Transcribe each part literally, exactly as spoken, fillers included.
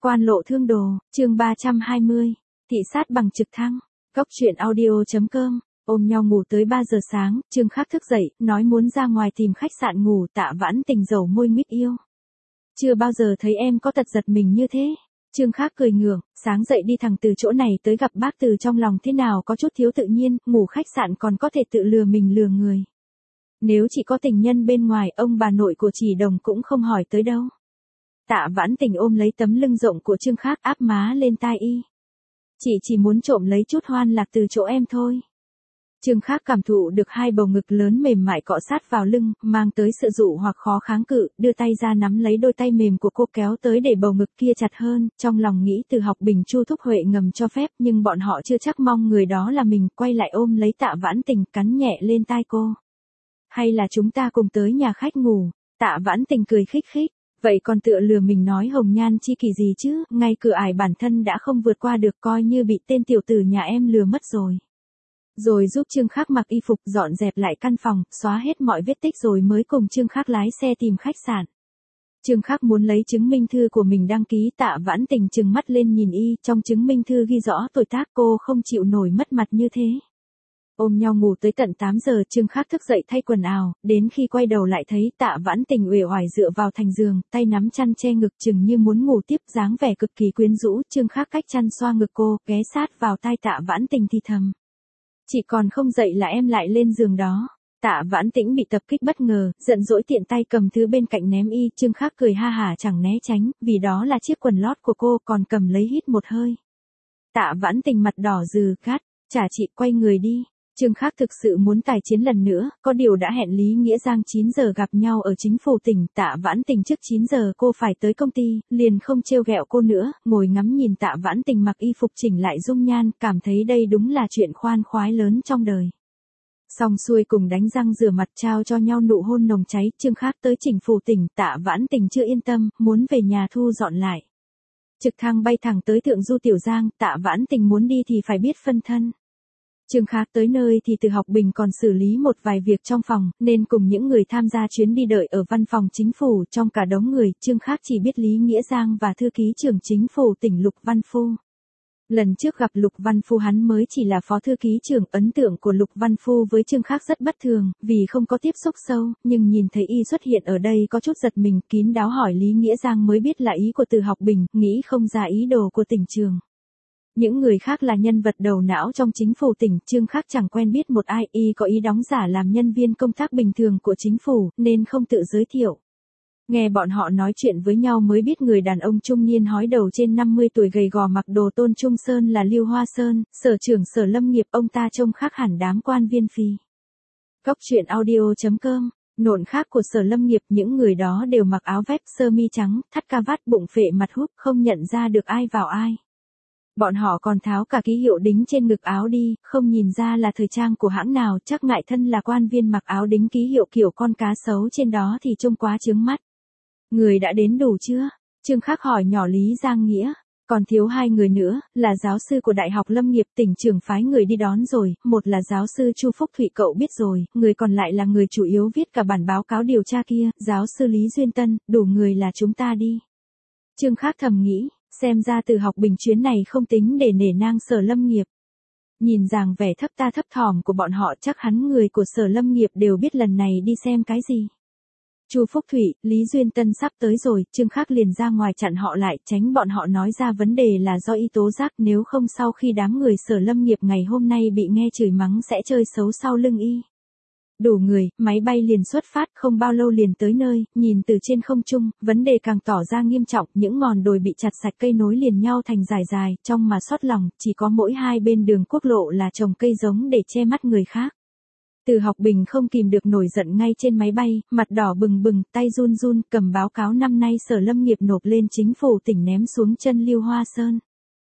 Quan lộ thương đồ, chương ba trăm hai mươi, thị sát bằng trực thăng, Cốc truyện audio chấm com, ôm nhau ngủ tới ba giờ sáng, Trương Khắc thức dậy, nói muốn ra ngoài tìm khách sạn ngủ. Tạ Vãn Tình dầu môi mít yêu. Chưa bao giờ thấy em có tật giật mình như thế. Trương Khắc cười ngượng, sáng dậy đi thẳng từ chỗ này tới gặp bác từ trong lòng thế nào có chút thiếu tự nhiên, ngủ khách sạn còn có thể tự lừa mình lừa người. Nếu chỉ có tình nhân bên ngoài, ông bà nội của Chỉ Đồng cũng không hỏi tới đâu. Tạ Vãn Tình ôm lấy tấm lưng rộng của Trương Khắc áp má lên tai y. Chị chỉ muốn trộm lấy chút hoan lạc từ chỗ em thôi. Trương Khắc cảm thụ được hai bầu ngực lớn mềm mại cọ sát vào lưng, mang tới sự dụ hoặc khó kháng cự, đưa tay ra nắm lấy đôi tay mềm của cô kéo tới để bầu ngực kia chặt hơn, trong lòng nghĩ Từ Học Bình Chu Thúc Huệ ngầm cho phép nhưng bọn họ chưa chắc mong người đó là mình, quay lại ôm lấy Tạ Vãn Tình cắn nhẹ lên tai cô. Hay là chúng ta cùng tới nhà khách ngủ? Tạ Vãn Tình cười khích khích. Vậy còn tựa lừa mình nói hồng nhan chi kỳ gì chứ, ngay cửa ải bản thân đã không vượt qua được, coi như bị tên tiểu tử nhà em lừa mất rồi. Rồi giúp Trương Khắc mặc y phục, dọn dẹp lại căn phòng, xóa hết mọi vết tích rồi mới cùng Trương Khắc lái xe tìm khách sạn. Trương Khắc muốn lấy chứng minh thư của mình đăng ký. Tạ Vãn Tình trừng mắt lên nhìn y, trong chứng minh thư ghi rõ tuổi tác, cô không chịu nổi mất mặt như thế. Ôm nhau ngủ tới tận tám giờ, Trương Khắc thức dậy thay quần áo, đến khi quay đầu lại thấy Tạ Vãn Tình uể oải dựa vào thành giường, tay nắm chăn che ngực chừng như muốn ngủ tiếp, dáng vẻ cực kỳ quyến rũ. Trương Khắc cách chăn xoa ngực cô, ghé sát vào tai Tạ Vãn Tình thì thầm. Chỉ còn không dậy là em lại lên giường đó. Tạ Vãn Tĩnh bị tập kích bất ngờ, giận dỗi tiện tay cầm thứ bên cạnh ném y. Trương Khắc cười ha hả chẳng né tránh, vì đó là chiếc quần lót của cô, còn cầm lấy hít một hơi. Tạ Vãn Tình mặt đỏ rừ, gắt, trả chị, quay người đi. Trương Khắc thực sự muốn tài chiến lần nữa, có điều đã hẹn Lý Nghĩa Giang chín giờ gặp nhau ở chính phủ tỉnh. Tạ Vãn Tình trước chín giờ cô phải tới công ty, liền không trêu ghẹo cô nữa, ngồi ngắm nhìn Tạ Vãn Tình mặc y phục chỉnh lại dung nhan, cảm thấy đây đúng là chuyện khoan khoái lớn trong đời. Xong xuôi cùng đánh răng rửa mặt trao cho nhau nụ hôn nồng cháy, Trương Khắc tới chính phủ tỉnh. Tạ Vãn Tình chưa yên tâm, muốn về nhà thu dọn lại. Trực thăng bay thẳng tới Thượng Du Tiểu Giang. Tạ Vãn Tình muốn đi thì phải biết phân thân. Trương Khắc tới nơi thì Từ Học Bình còn xử lý một vài việc trong phòng, nên cùng những người tham gia chuyến đi đợi ở văn phòng chính phủ. Trong cả đống người, Trương Khắc chỉ biết Lý Nghĩa Giang và thư ký trưởng chính phủ tỉnh Lục Văn Phu. Lần trước gặp Lục Văn Phu hắn mới chỉ là phó thư ký trưởng, ấn tượng của Lục Văn Phu với Trương Khắc rất bất thường, vì không có tiếp xúc sâu, nhưng nhìn thấy y xuất hiện ở đây có chút giật mình, kín đáo hỏi Lý Nghĩa Giang mới biết là ý của Từ Học Bình, nghĩ không ra ý đồ của tỉnh trường. Những người khác là nhân vật đầu não trong chính phủ tỉnh, Trương Khắc chẳng quen biết một ai, y có ý đóng giả làm nhân viên công tác bình thường của chính phủ, nên không tự giới thiệu. Nghe bọn họ nói chuyện với nhau mới biết người đàn ông trung niên hói đầu trên năm mươi tuổi gầy gò mặc đồ tôn trung sơn là Lưu Hoa Sơn, sở trưởng sở lâm nghiệp. Ông ta trông khác hẳn đám quan viên phi. Cốc truyện audio chấm com, nộn khác của sở lâm nghiệp, những người đó đều mặc áo vest sơ mi trắng, thắt cà vạt, bụng phệ mặt húp, không nhận ra được ai vào ai. Bọn họ còn tháo cả ký hiệu đính trên ngực áo đi, không nhìn ra là thời trang của hãng nào, chắc ngại thân là quan viên mặc áo đính ký hiệu kiểu con cá sấu trên đó thì trông quá chướng mắt. Người đã đến đủ chưa? Trương Khắc hỏi nhỏ Lý Giang Nghĩa. Còn thiếu hai người nữa, là giáo sư của Đại học Lâm nghiệp, tỉnh trưởng phái người đi đón rồi, một là giáo sư Chu Phúc Thụy cậu biết rồi, người còn lại là người chủ yếu viết cả bản báo cáo điều tra kia, giáo sư Lý Duyên Tân, đủ người là chúng ta đi. Trương Khắc thầm nghĩ. Xem ra Từ Học Bình chuyến này không tính để nể nang sở lâm nghiệp. Nhìn dáng vẻ thấp ta thấp thỏm của bọn họ, chắc hắn người của sở lâm nghiệp đều biết lần này đi xem cái gì. Chu Phúc Thụy, Lý Duyên Tân sắp tới rồi, Trương Khắc liền ra ngoài chặn họ lại, tránh bọn họ nói ra vấn đề là do y tố giác, nếu không sau khi đám người sở lâm nghiệp ngày hôm nay bị nghe chửi mắng sẽ chơi xấu sau lưng y. Đủ người, máy bay liền xuất phát, không bao lâu liền tới nơi, nhìn từ trên không trung, vấn đề càng tỏ ra nghiêm trọng, những ngọn đồi bị chặt sạch, cây nối liền nhau thành dài dài, trong mà xót lòng, chỉ có mỗi hai bên đường quốc lộ là trồng cây giống để che mắt người khác. Từ Học Bình không kìm được nổi giận ngay trên máy bay, mặt đỏ bừng bừng, tay run run, cầm báo cáo năm nay sở lâm nghiệp nộp lên chính phủ tỉnh ném xuống chân Lưu Hoa Sơn.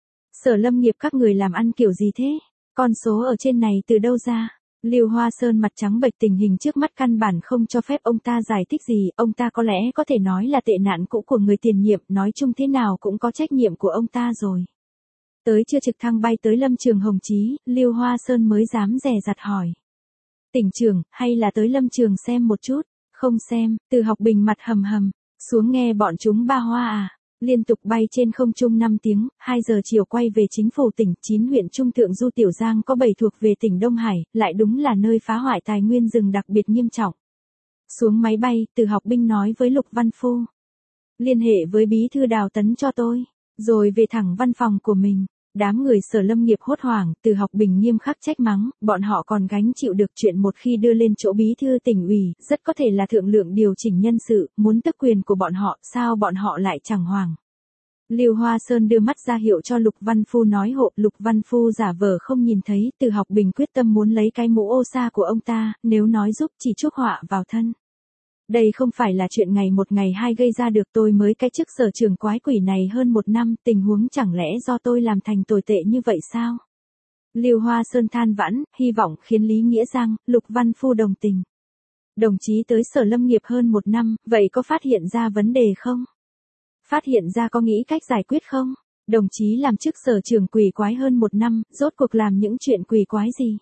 Sở lâm nghiệp các người làm ăn kiểu gì thế? Con số ở trên này từ đâu ra? Lưu Hoa Sơn mặt trắng bệch, tình hình trước mắt căn bản không cho phép ông ta giải thích gì, ông ta có lẽ có thể nói là tệ nạn cũ của người tiền nhiệm, nói chung thế nào cũng có trách nhiệm của ông ta rồi. Tới chưa trực thăng bay tới lâm trường Hồng Chí, Lưu Hoa Sơn mới dám dè dặt hỏi. Tỉnh trưởng, hay là tới lâm trường xem một chút? Không xem, Từ Học Bình mặt hầm hầm, xuống nghe bọn chúng ba hoa à. Liên tục bay trên không trung năm tiếng, hai giờ chiều quay về chính phủ tỉnh, chín huyện Trung Thượng Du Tiểu Giang có bảy thuộc về tỉnh Đông Hải, lại đúng là nơi phá hoại tài nguyên rừng đặc biệt nghiêm trọng. Xuống máy bay, Từ Học Binh nói với Lục Văn Phu. Liên hệ với bí thư Đào Tấn cho tôi, rồi về thẳng văn phòng của mình. Đám người Sở Lâm nghiệp hốt hoảng, Từ Học Bình nghiêm khắc trách mắng, bọn họ còn gánh chịu được chuyện một khi đưa lên chỗ bí thư tỉnh ủy, rất có thể là thượng lượng điều chỉnh nhân sự, muốn tước quyền của bọn họ, sao bọn họ lại chẳng hoảng. Lưu Hoa Sơn đưa mắt ra hiệu cho Lục Văn Phu nói hộ, Lục Văn Phu giả vờ không nhìn thấy, Từ Học Bình quyết tâm muốn lấy cái mũ ô sa của ông ta, nếu nói giúp chỉ chuốc họa vào thân. Đây không phải là chuyện ngày một ngày hai gây ra được, tôi mới cái chức sở trưởng quái quỷ này hơn một năm, tình huống chẳng lẽ do tôi làm thành tồi tệ như vậy sao? Lưu Hoa Sơn than vãn, hy vọng khiến Lý Nghĩa Giang, Lục Văn Phu đồng tình. Đồng chí tới Sở Lâm nghiệp hơn một năm, vậy có phát hiện ra vấn đề không? Phát hiện ra có nghĩ cách giải quyết không? Đồng chí làm chức sở trưởng quỷ quái hơn một năm, rốt cuộc làm những chuyện quỷ quái gì?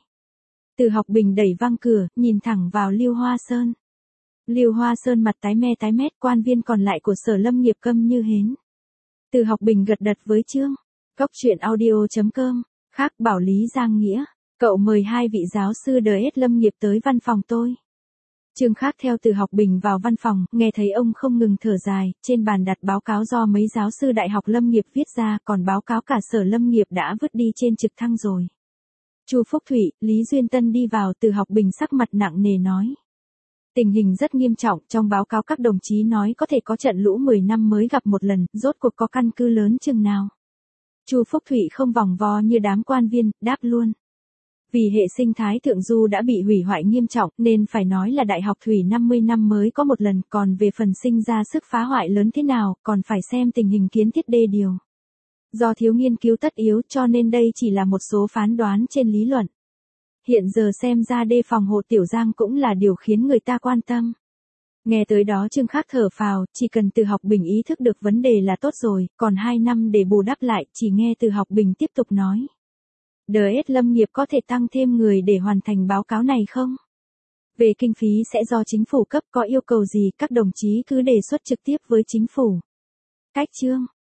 Từ Học Bình đẩy văng cửa, nhìn thẳng vào Lưu Hoa Sơn. Lưu Hoa Sơn mặt tái me tái mét, quan viên còn lại của Sở Lâm nghiệp câm như hến. Từ Học Bình gật đật với Trương. Cốc truyện audio chấm com, khác bảo Lý Giang Nghĩa. Cậu mời hai vị giáo sư đê ét Lâm nghiệp tới văn phòng tôi. Trương Khác theo Từ Học Bình vào văn phòng, nghe thấy ông không ngừng thở dài, trên bàn đặt báo cáo do mấy giáo sư Đại học Lâm nghiệp viết ra, còn báo cáo cả Sở Lâm nghiệp đã vứt đi trên trực thăng rồi. Chu Phúc Thụy, Lý Duyên Tân đi vào, Từ Học Bình sắc mặt nặng nề nói. Tình hình rất nghiêm trọng, trong báo cáo các đồng chí nói có thể có trận lũ mười năm mới gặp một lần, rốt cuộc có căn cứ lớn chừng nào. Chu Phúc Thụy không vòng vo như đám quan viên, đáp luôn. Vì hệ sinh thái thượng du đã bị hủy hoại nghiêm trọng nên phải nói là đại học thủy năm mươi năm mới có một lần, còn về phần sinh ra sức phá hoại lớn thế nào, còn phải xem tình hình kiến thiết đê điều. Do thiếu nghiên cứu tất yếu cho nên đây chỉ là một số phán đoán trên lý luận. Hiện giờ xem ra đê phòng hộ Tiểu Giang cũng là điều khiến người ta quan tâm. Nghe tới đó Trương Khác thở phào, chỉ cần Từ Học Bình ý thức được vấn đề là tốt rồi, còn hai năm để bù đắp lại, chỉ nghe Từ Học Bình tiếp tục nói. đê ét Lâm nghiệp có thể tăng thêm người để hoàn thành báo cáo này không? Về kinh phí sẽ do chính phủ cấp, có yêu cầu gì các đồng chí cứ đề xuất trực tiếp với chính phủ. Cách Trương.